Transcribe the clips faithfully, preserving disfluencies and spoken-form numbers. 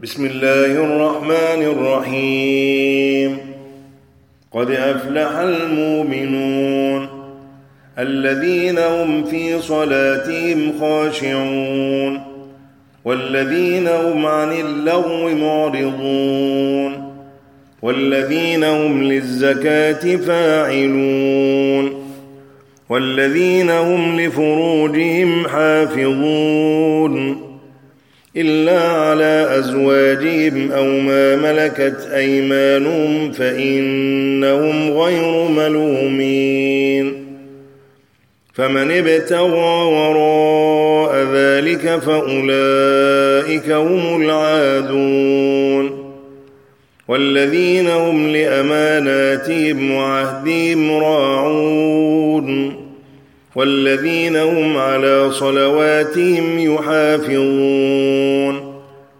بسم الله الرحمن الرحيم. قد أفلح المؤمنون الذين هم في صلاتهم خاشعون والذين هم عن اللغو معرضون والذين هم للزكاة فاعلون والذين هم لفروجهم حافظون إلا على أزواجهم أو ما ملكت أيمانهم فإنهم غير ملومين. فمن ابتغى وراء ذلك فأولئك هم العادون والذين هم لأماناتهم وعهدهم راعون والذين هم على صلواتهم يحافظون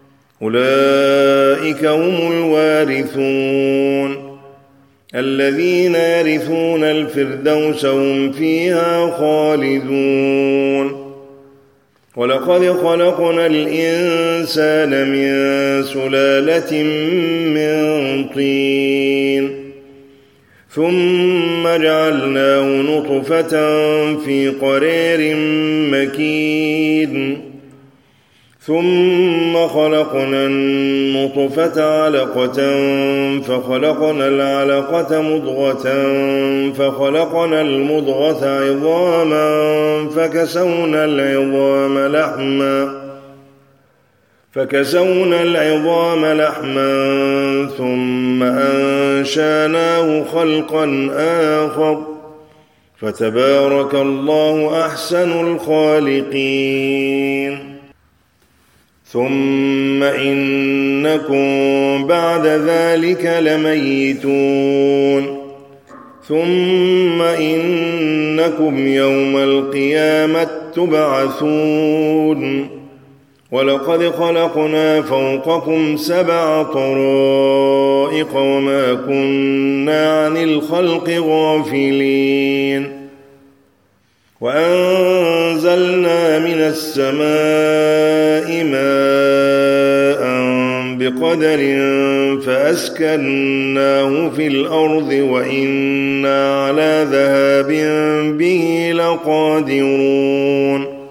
أولئك هم الوارثون الذين يرثون الفردوس هم فيها خالدون. ولقد خلقنا الإنسان من سلالة من طين ثم جعلناه نطفة في قرار مكين ثم خلقنا النطفة علقة فخلقنا العلقة مضغة فخلقنا المضغة عظاما فكسونا العظام لحما فكسونا العظام لحما ثم أنشأناه خلقا آخر فتبارك الله أحسن الخالقين. ثم إنكم بعد ذلك لميتون ثم إنكم يوم القيامة تبعثون ولقد خلقنا فوقكم سبع طرائق وما كنا عن الخلق غافلين وأنزلنا من السماء ماء بقدر فأسكناه في الأرض وإنا على ذهاب به لقادرون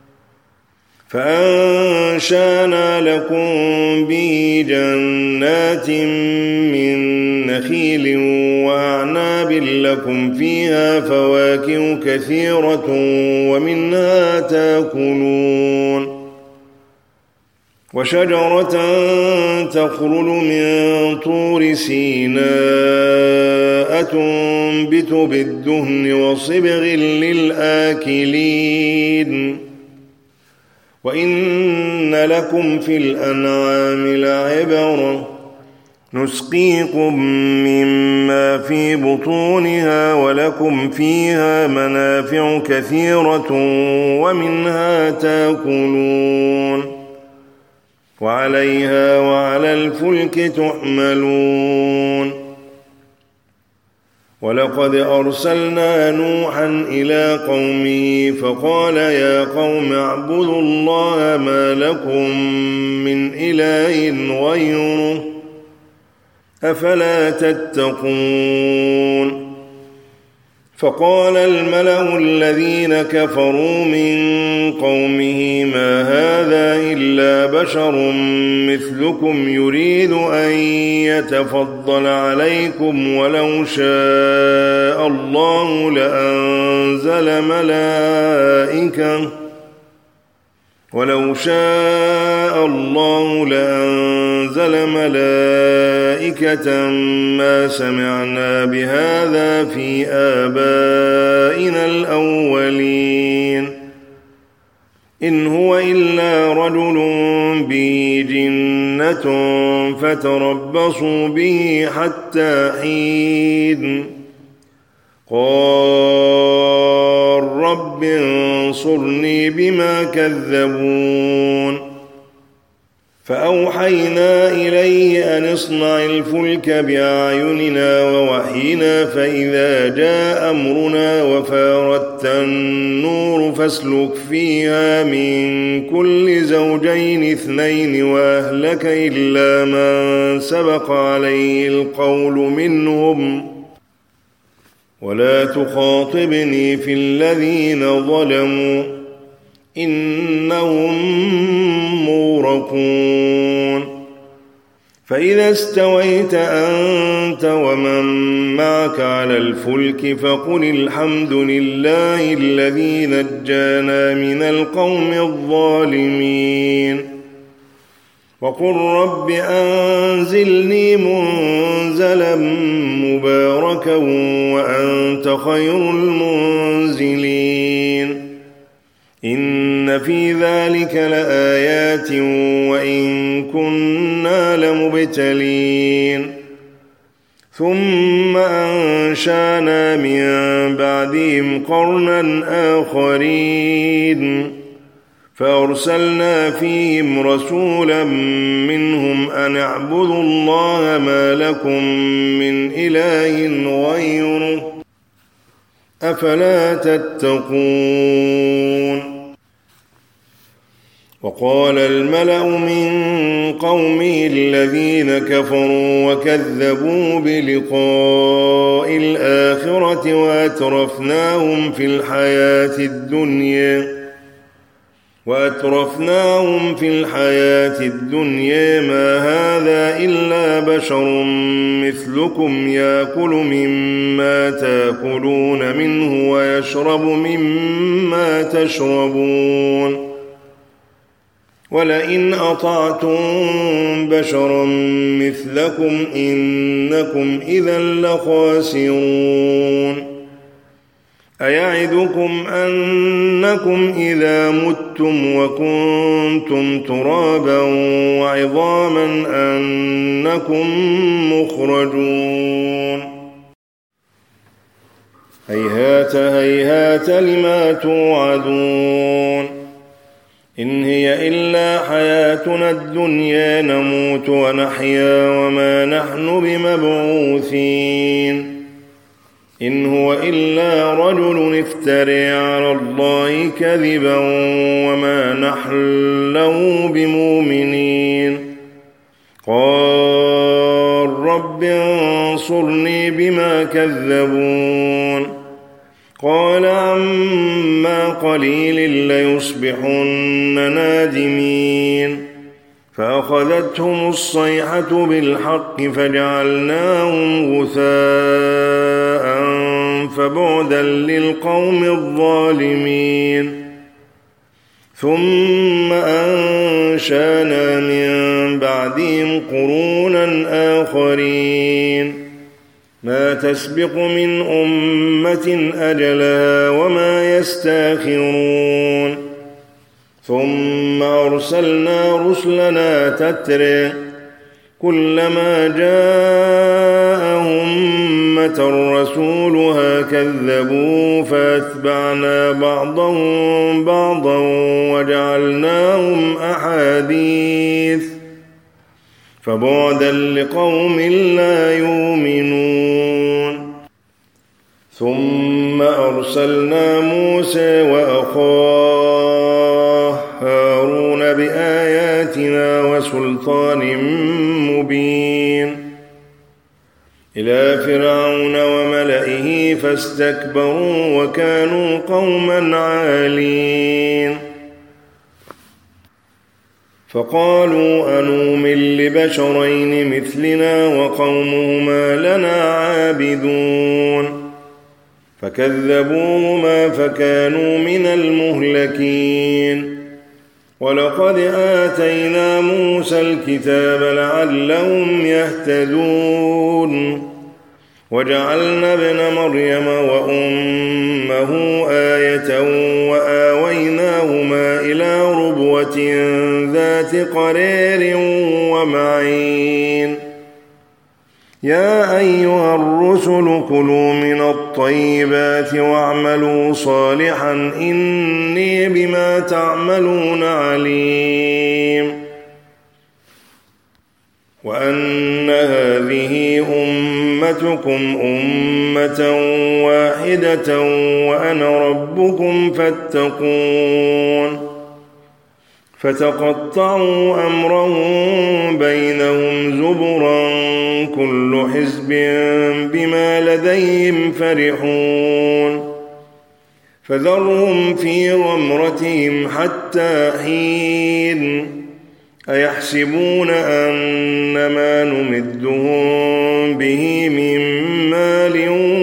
فأنشأنا لكم به جنات من نخيل وأعناب لكم فيها فواكه كثيرة ومنها تأكلون وشجرة تخرج من طور سيناء تنبت بالدهن وصبغ للآكلين وإن لكم في الأنعام لعبرة نسقيكم مما في بطونها ولكم فيها منافع كثيرة ومنها تأكلون وعليها وعلى الفلك تحملون. ولقد أرسلنا نوحا إلى قومه فقال يا قوم اعبدوا الله ما لكم من إله غيره أفلا تتقون. فقال الملأ الذين كفروا من قومه ما هذا إلا بشر مثلكم يريد أن يتفضل عليكم ولو شاء الله لأنزل ملائكة ولو شاء الله لأنزل ملائكة ما سمعنا بهذا في آبائنا الأولين إن هو إلا رجل به جنة فتربصوا به حتى حين قال رب انصرني بما كذبون. فأوحينا إليه أن اصنع الفلك بأعيننا ووحينا فإذا جاء أمرنا وفارت النور فاسلك فيها من كل زوجين اثنين وأهلك إلا من سبق عليه القول منهم ولا تخاطبني في الذين ظلموا إنهم مغرقون فإذا استويت أنت ومن معك على الفلك فقل الحمد لله الذي نجانا من القوم الظالمين وقل رب أنزلني منزلا مباركا وأنت خير المنزلين إن في ذلك لآيات وإن كنا لمبتلين ثم أنشأنا من بعدهم قرنا آخرين فأرسلنا فيهم رسولا منهم أن اعبدوا الله ما لكم من إله غيره أفلا تتقون وقال الملأ من قومه الذين كفروا وكذبوا بلقاء الآخرة وأترفناهم في الحياة الدنيا وأترفناهم في الحياة الدنيا ما هذا إلا بشر مثلكم يأكل مما تأكلون منه ويشرب مما تشربون ولئن أطعتم بشرا مثلكم إنكم إذا لخاسرون أيعدكم أنكم إذا متم وكنتم ترابا وعظاما أنكم مخرجون هيهات هيهات لما توعدون إن هي إلا حياتنا الدنيا نموت ونحيا وما نحن بمبعوثين إن هو إلا رجل افترى على الله كذبا وما نحن له بمؤمنين قال رب انصرني بما كذبون قال عما قليل ليصبحن نادمين فأخذتهم الصيحة بالحق فجعلناهم غثاء فبعدا للقوم الظالمين ثم أنشأنا من بعدهم قرونا آخرين ما تسبق من أمة أجلها وما يستاخرون ثم أرسلنا رسلنا تترى كلما جاء أمة رسولها كذبوا فأتبعنا بعضهم بعضا وجعلناهم أحاديث فبعدا لقوم لا يؤمنون ثم أرسلنا موسى وأخاه هارون بآياتنا وسلطان مبين إلى فرعون وملئه فاستكبروا وكانوا قوما عالين فقالوا أنؤمن لبشرين مثلنا وقومهما لنا عابدون فكذبوهما فكانوا من المهلكين ولقد آتينا موسى الكتاب لعلهم يهتدون وجعلنا ابن مريم وأمه آية وآويناهما إلى ربوة ذات قرار ومعين يا أيها الرسل كلوا من الطيبات واعملوا صالحا إني بما تعملون عليم وأن هذه أمتكم أمة واحدة وأنا ربكم فاتقون فتقطعوا أمرهم بينهم زبرا كل حزب بما لديهم فرحون فذرهم في غمرتهم حتى حين أيحسبون أنما نمدهم به من مال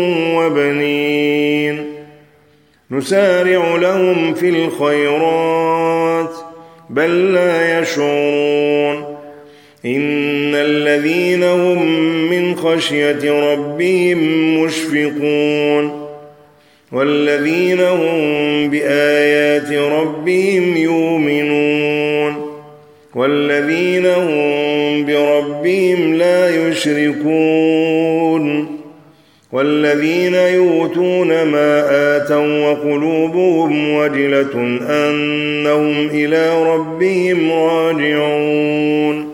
وبنين نسارع لهم في الخيرات بل لا يشعرون إن الذين هم من خشية ربهم مشفقون والذين هم بآيات ربهم يؤمنون والذين هم بربهم لا يشركون والذين يؤتون ما آتوا وقلوبهم وجلة أنهم إلى ربهم راجعون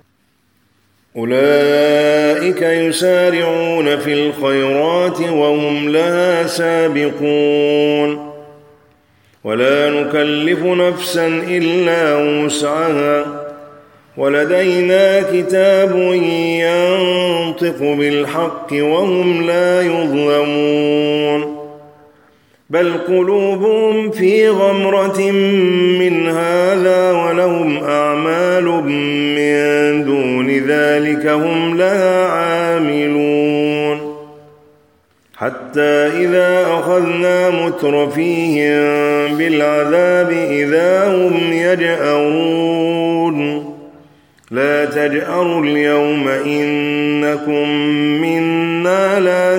أولئك يسارعون في الخيرات وهم لها سابقون ولا نكلف نفسا إلا وسعها ولدينا كتاب ينطق بالحق وهم لا يظلمون بل قلوبهم في غمرة من هذا ولهم أعمال من دون ذلك هم لها عاملون حتى إذا أخذنا مترفيهم بالعذاب إذا هم يجأرون لا تجأروا اليوم إنكم منا لا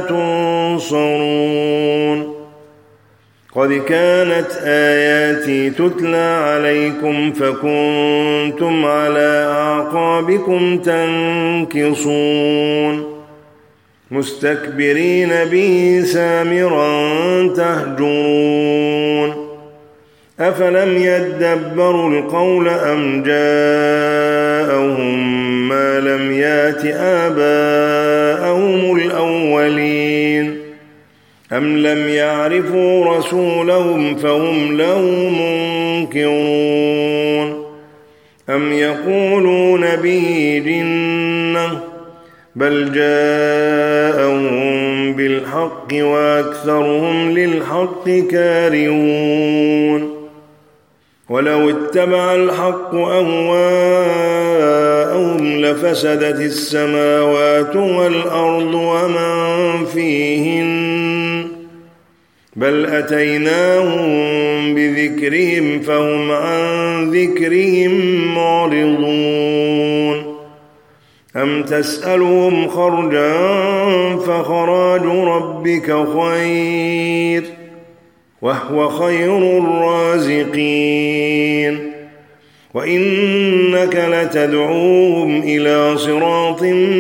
تنصرون قد كانت آياتي تتلى عليكم فكنتم على أعقابكم تنكصون مستكبرين به سامرا تهجرون أفلم يدبروا القول أم جاءهم ما لم يات آباءهم الأولين أم لم يعرفوا رسولهم فهم له منكرون أم يقولون به جنة بل جاءهم بالحق وأكثرهم للحق كارهون ولو اتبع الحق أهواءهم لفسدت السماوات والأرض ومن فيهن بل أتيناهم بذكرهم فهم عن ذكرهم معرضون أم تسألهم خرجا فخراج ربك خير وهو خير الرازقين وإنك لتدعوهم إلى صراط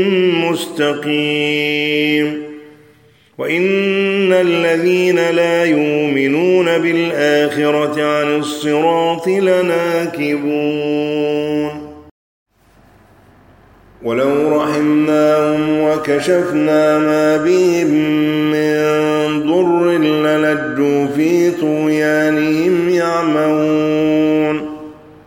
مستقيم وإن الذين لا يؤمنون بالآخرة عن الصراط لناكبون ولو رحمناهم وكشفنا ما بهم من ضر للجوا في طغيانهم يعمهون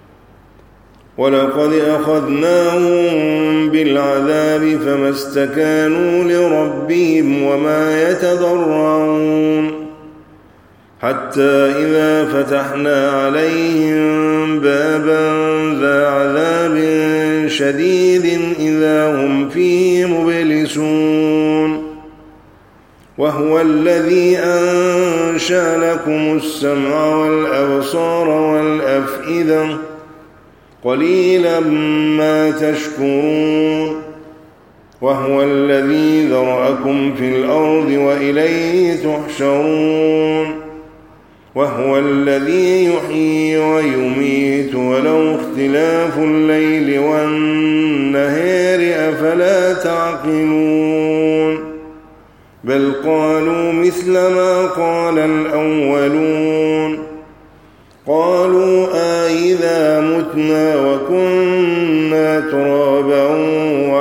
ولقد أخذناهم بالعذاب فما استكانوا لربهم وما يتضرعون حتى إذا فتحنا عليهم بابا ذا عذاب شديد إذا هم فيه مبلسون وهو الذي أنشأ لكم السمع والأبصار والأفئدة قليلا ما تشكرون وهو الذي ذرأكم في الأرض وإليه تحشرون وهو الذي يحيي ويميت وله اختلاف الليل والنهار أفلا تعقلون بل قالوا مثل ما قال الأولون قالوا أإذا متنا وكنا ترابا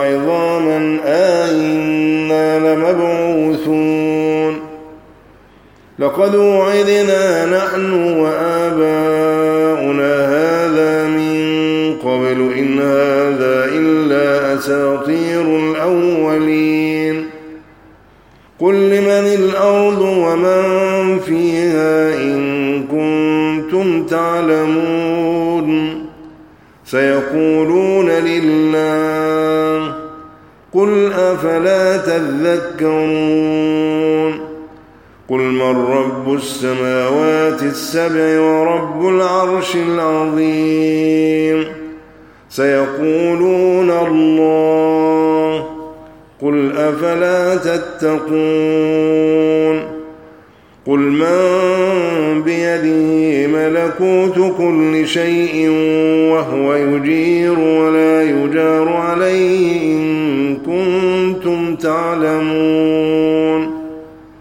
لمبعوثون لقد وعدنا نحن وآباؤنا هذا من قبل إن هذا إلا أساطير الأولين قل لمن الأرض ومن فيها إن كنتم تعلمون سيقولون لله قل أفلا تذكرون قل من رب السماوات السبع ورب العرش العظيم سيقولون الله قل أفلا تتقون قل من بيده ملكوت كل شيء وهو يجير ولا يجار عليه إن كنتم تعلمون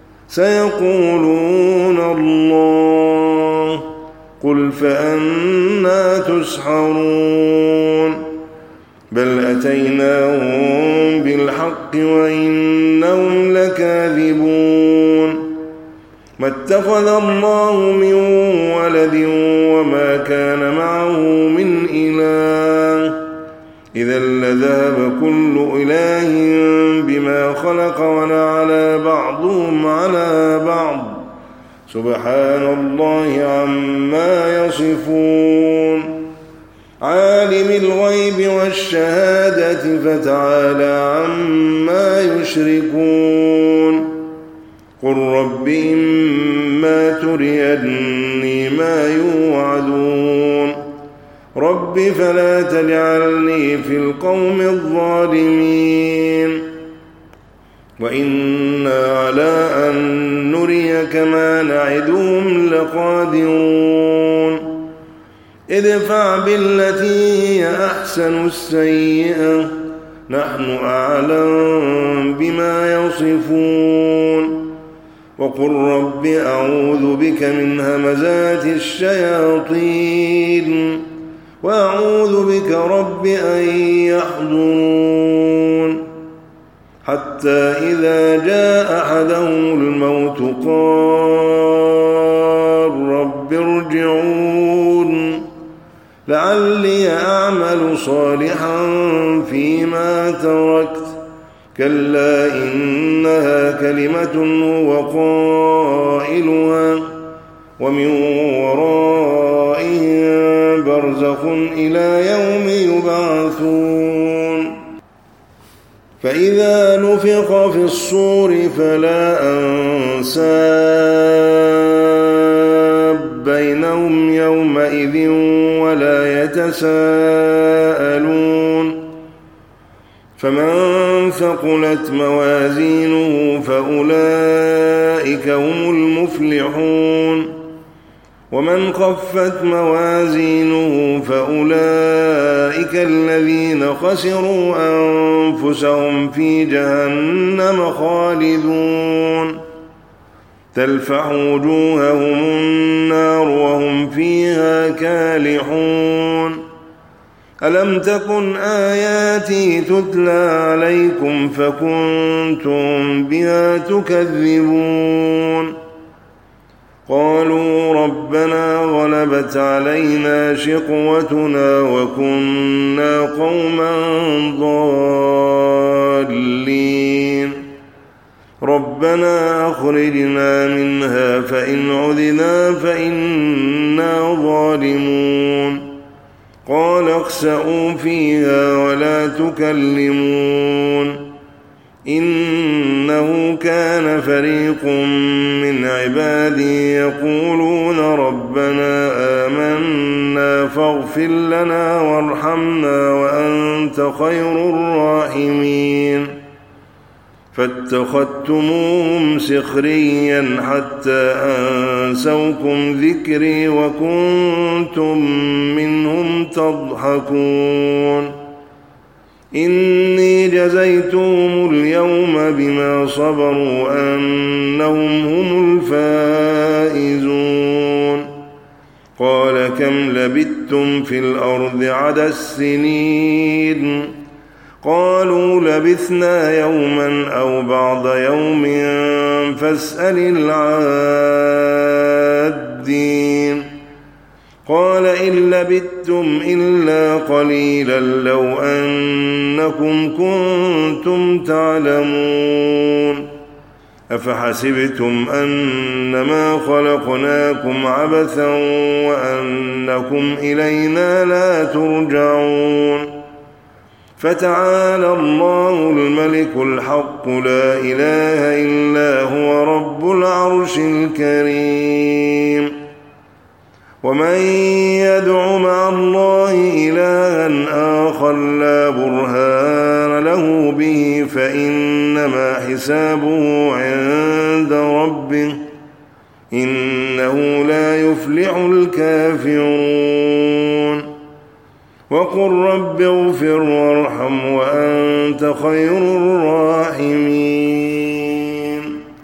سيقولون الله قل فأنى تسحرون بل أتيناهم بالحق وإنهم لكاذبون ما اتخذ الله من ولد وما كان معه من إله إذا لذهب كل إله بما خلق ولعلى بعضهم على بعض سبحان الله عما يصفون عالم الغيب والشهادة فتعالى عما يشركون قل رب إما تريني ما يوعدون رب فلا تجعلني في القوم الظالمين وإنا على أن نريك ما نعدهم لقادرون ادفع بالتي هي أحسن السيئة نحن أعلم بما يصفون وقل رب أعوذ بك من همزات الشياطين وأعوذ بك رب أن يحضرون حتى إذا جاء أحدهم الموت قال رب ارجعون لعلي أعمل صالحا فيما تركت كلا إنها كلمة هو قائلها ومن ورائهم برزخ إلى يوم يبعثون فإذا نفخ في الصور فلا أنساب بينهم يومئذ ولا يتساءلون فمن ثقلت موازينه فأولئك هم المفلحون ومن خفت موازينه فأولئك الذين خسروا أنفسهم في جهنم خالدون تلفح وجوههم النار وهم فيها كالحون ألم تكن آياتي تتلى عليكم فكنتم بها تكذبون قالوا ربنا غلبت علينا شقوتنا وكنا قوما ضالين ربنا أخرجنا منها فإن عدنا فإنا ظالمون قال اخسئوا فيها ولا تكلمون إنه كان فريق من عبادي يقولون ربنا آمنا فاغفر لنا وارحمنا وأنت خير الراحمين فاتخذتموهم سخريا حتى أنسوكم ذكري وكنتم منهم تضحكون إني جزيتهم اليوم بما صبروا أنهم هم الفائزون قال كم لبثتم في الأرض عدد السنين قالوا لبثنا يوما أو بعض يوم فاسأل العادين قال إن لبثتم إلا قليلا لو أنكم كنتم تعلمون أفحسبتم أنما خلقناكم عبثا وأنكم إلينا لا ترجعون فتعالى الله الملك الحق لا إله إلا هو رب العرش الكريم ومن يدع مع الله إلها آخر لا برهان له به فإنما حسابه عند ربه إنه لا يفلح الكافرون وقل رب اغفر وارحم وأنت خير الراحمين